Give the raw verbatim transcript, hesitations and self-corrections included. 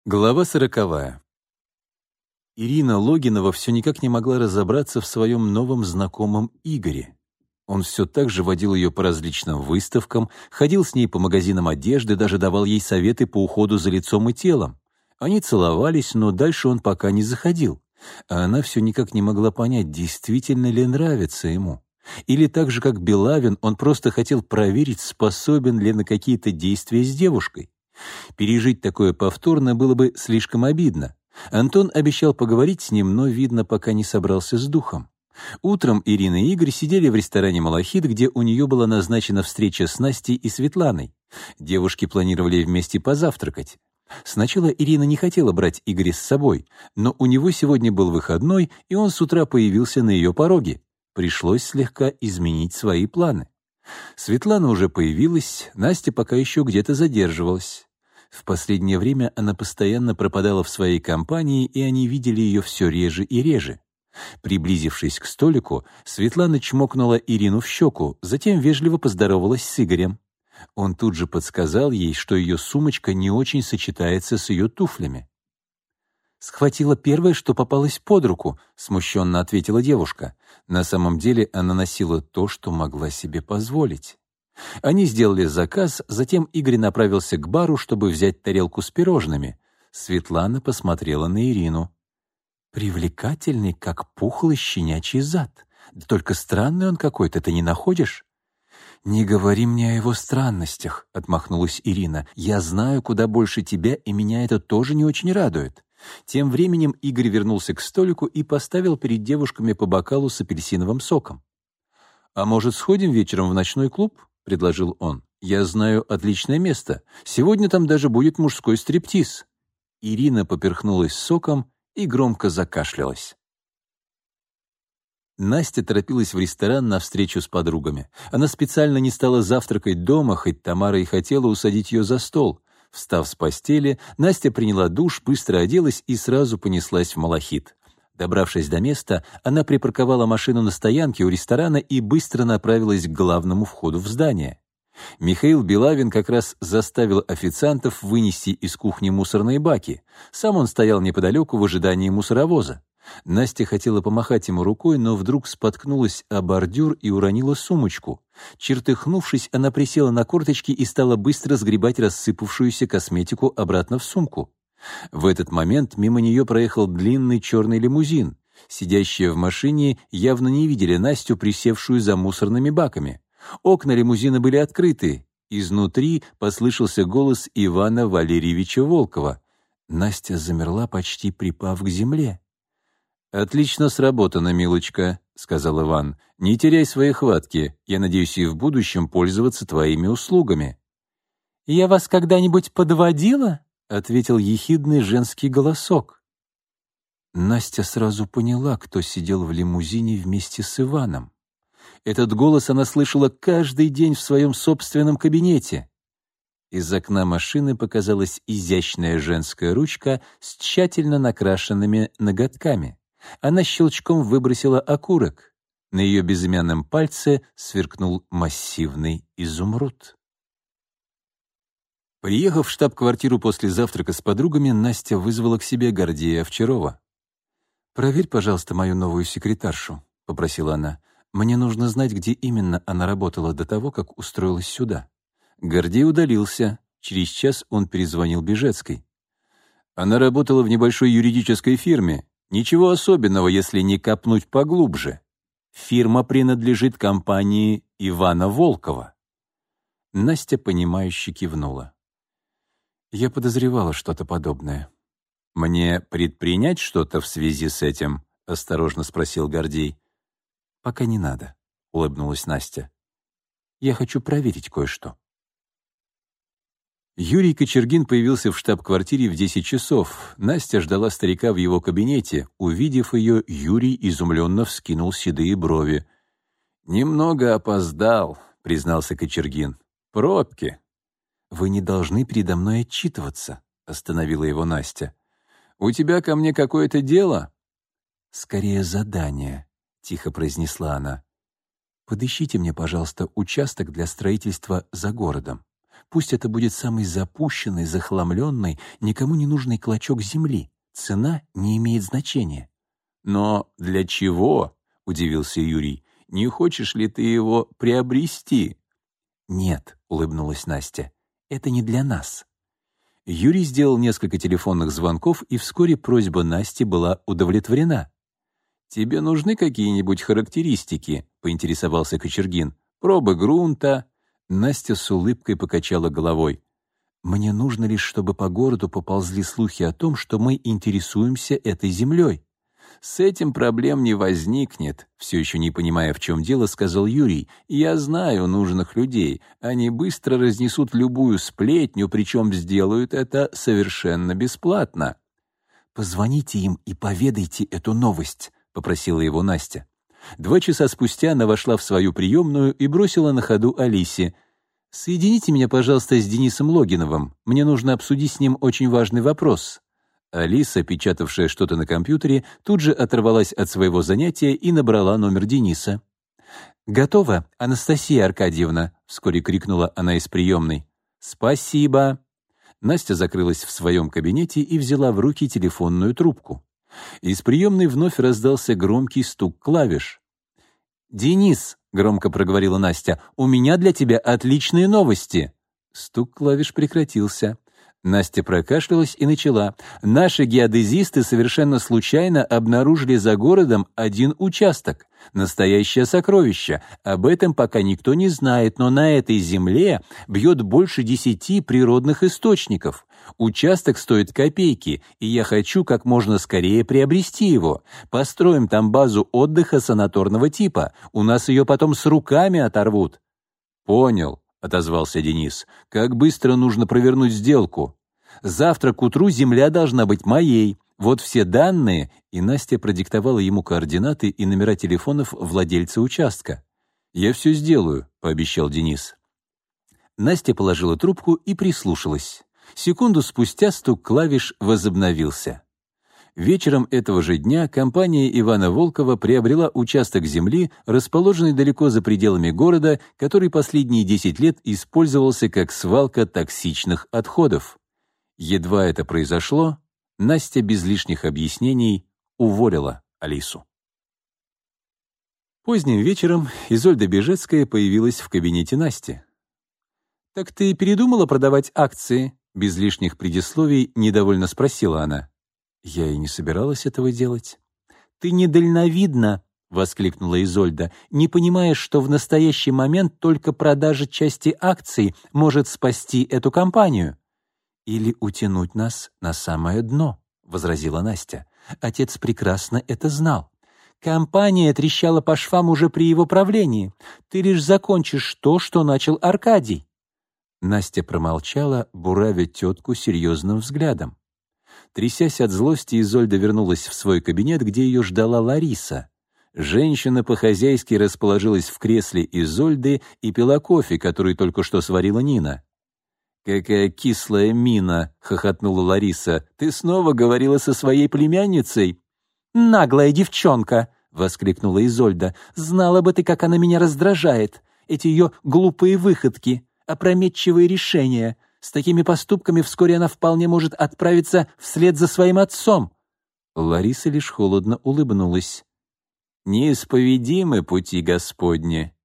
Глава сороковая. Ирина Логинова все никак не могла разобраться в своем новом знакомом Игоре. Он все так же водил ее по различным выставкам, ходил с ней по магазинам одежды, даже давал ей советы по уходу за лицом и телом. Они целовались, но дальше он пока не заходил. А она все никак не могла понять, действительно ли нравится ему. Или так же, как Белавин, он просто хотел проверить, способен ли на какие-то действия с девушкой. Пережить такое повторно было бы слишком обидно. Антон обещал поговорить с ним, но, видно, пока не собрался с духом. Утром Ирина и Игорь сидели в ресторане «Малахит», где у нее была назначена встреча с Настей и Светланой. Девушки планировали вместе позавтракать. Сначала Ирина не хотела брать Игоря с собой, но у него сегодня был выходной, и он с утра появился на ее пороге. Пришлось слегка изменить свои планы. Светлана уже появилась, Настя пока еще где-то задерживалась. В последнее время она постоянно пропадала в своей компании, и они видели ее все реже и реже. Приблизившись к столику, Светлана чмокнула Ирину в щеку, затем вежливо поздоровалась с Игорем. Он тут же подсказал ей, что ее сумочка не очень сочетается с ее туфлями. «Схватила первое, что попалось под руку», — смущенно ответила девушка. На самом деле она носила то, что могла себе позволить. Они сделали заказ, затем Игорь направился к бару, чтобы взять тарелку с пирожными. Светлана посмотрела на Ирину. «Привлекательный, как пухлый щенячий зад. Да только странный он какой-то, ты не находишь?» «Не говори мне о его странностях», — отмахнулась Ирина. «Я знаю куда больше тебя, и меня это тоже не очень радует». Тем временем Игорь вернулся к столику и поставил перед девушками по бокалу с апельсиновым соком. «А может, сходим вечером в ночной клуб?» — предложил он. «Я знаю отличное место. Сегодня там даже будет мужской стриптиз». Ирина поперхнулась соком и громко закашлялась. Настя торопилась в ресторан на встречу с подругами. Она специально не стала завтракать дома, хоть Тамара и хотела усадить ее за стол. Встав с постели, Настя приняла душ, быстро оделась и сразу понеслась в «Малахит». Добравшись до места, она припарковала машину на стоянке у ресторана и быстро направилась к главному входу в здание. Михаил Белавин как раз заставил официантов вынести из кухни мусорные баки. Сам он стоял неподалеку в ожидании мусоровоза. Настя хотела помахать ему рукой, но вдруг споткнулась о бордюр и уронила сумочку. Чертыхнувшись, она присела на корточки и стала быстро сгребать рассыпавшуюся косметику обратно в сумку. В этот момент мимо нее проехал длинный черный лимузин. Сидящие в машине явно не видели Настю, присевшую за мусорными баками. Окна лимузина были открыты. Изнутри послышался голос Ивана Валерьевича Волкова. Настя замерла, почти припав к земле. «Отлично сработано, милочка», — сказал Иван. «Не теряй своей хватки. Я надеюсь и в будущем пользоваться твоими услугами». «Я вас когда-нибудь подводила?» — ответил ехидный женский голосок. Настя сразу поняла, кто сидел в лимузине вместе с Иваном. Этот голос она слышала каждый день в своем собственном кабинете. Из окна машины показалась изящная женская ручка с тщательно накрашенными ноготками. Она щелчком выбросила окурок. На ее безымянном пальце сверкнул массивный изумруд. Приехав в штаб-квартиру после завтрака с подругами, Настя вызвала к себе Гордея Овчарова. «Проверь, пожалуйста, мою новую секретаршу», — попросила она. «Мне нужно знать, где именно она работала до того, как устроилась сюда». Гордей удалился. Через час он перезвонил Бежецкой. «Она работала в небольшой юридической фирме. Ничего особенного, если не копнуть поглубже. Фирма принадлежит компании Ивана Волкова». Настя, понимающе кивнула. «Я подозревала что-то подобное». «Мне предпринять что-то в связи с этим?» — осторожно спросил Гордей. «Пока не надо», — улыбнулась Настя. «Я хочу проверить кое-что». Юрий Кочергин появился в штаб-квартире в десять часов. Настя ждала старика в его кабинете. Увидев ее, Юрий изумленно вскинул седые брови. «Немного опоздал», — признался Кочергин. «Пробки». «Вы не должны передо мной отчитываться», — остановила его Настя. «У тебя ко мне какое-то дело?» «Скорее задание», — тихо произнесла она. «Подыщите мне, пожалуйста, участок для строительства за городом. Пусть это будет самый запущенный, захламленный, никому не нужный клочок земли. Цена не имеет значения». «Но для чего?» — удивился Юрий. «Не хочешь ли ты его приобрести?» «Нет», — улыбнулась Настя, — «это не для нас». Юрий сделал несколько телефонных звонков, и вскоре просьба Насти была удовлетворена. «Тебе нужны какие-нибудь характеристики?» — поинтересовался Кочергин. «Пробы грунта?» Настя с улыбкой покачала головой. «Мне нужно лишь, чтобы по городу поползли слухи о том, что мы интересуемся этой землей». «С этим проблем не возникнет», — все еще не понимая, в чем дело, сказал Юрий. «Я знаю нужных людей. Они быстро разнесут любую сплетню, причем сделают это совершенно бесплатно». «Позвоните им и поведайте эту новость», — попросила его Настя. Два часа спустя она вошла в свою приемную и бросила на ходу Алисе: «Соедините меня, пожалуйста, с Денисом Логиновым. Мне нужно обсудить с ним очень важный вопрос». Алиса, печатавшая что-то на компьютере, тут же оторвалась от своего занятия и набрала номер Дениса. «Готово, Анастасия Аркадьевна», — вскоре крикнула она из приемной. «Спасибо». Настя закрылась в своем кабинете и взяла в руки телефонную трубку. Из приемной вновь раздался громкий стук клавиш. «Денис», — громко проговорила Настя, — «у меня для тебя отличные новости». Стук клавиш прекратился. Настя прокашлялась и начала. «Наши геодезисты совершенно случайно обнаружили за городом один участок. Настоящее сокровище. Об этом пока никто не знает, но на этой земле бьет больше десяти природных источников. Участок стоит копейки, и я хочу как можно скорее приобрести его. Построим там базу отдыха санаторного типа. У нас ее потом с руками оторвут». «Понял», — отозвался Денис. «Как быстро нужно провернуть сделку?» «Завтра к утру земля должна быть моей. Вот все данные», и Настя продиктовала ему координаты и номера телефонов владельца участка. «Я все сделаю», — пообещал Денис. Настя положила трубку и прислушалась. Секунду спустя стук клавиш возобновился. Вечером этого же дня компания Ивана Волкова приобрела участок земли, расположенный далеко за пределами города, который последние десять лет использовался как свалка токсичных отходов. Едва это произошло, Настя без лишних объяснений уволила Алису. Поздним вечером Изольда Бежецкая появилась в кабинете Насти. «Так ты передумала продавать акции?» Без лишних предисловий недовольно спросила она. «Я и не собиралась этого делать». «Ты недальновидна», — воскликнула Изольда, «не понимаешь, что в настоящий момент только продажа части акций может спасти эту компанию». «Или утянуть нас на самое дно», — возразила Настя. «Отец прекрасно это знал. Компания трещала по швам уже при его правлении. Ты лишь закончишь то, что начал Аркадий». Настя промолчала, буравя тетку серьезным взглядом. Трясясь от злости, Изольда вернулась в свой кабинет, где ее ждала Лариса. Женщина по-хозяйски расположилась в кресле Изольды и пила кофе, который только что сварила Нина. «Какая кислая мина!» — хохотнула Лариса. «Ты снова говорила со своей племянницей?» «Наглая девчонка!» — воскликнула Изольда. «Знала бы ты, как она меня раздражает. Эти ее глупые выходки, опрометчивые решения. С такими поступками вскоре она вполне может отправиться вслед за своим отцом». Лариса лишь холодно улыбнулась. «Неисповедимы пути Господни»,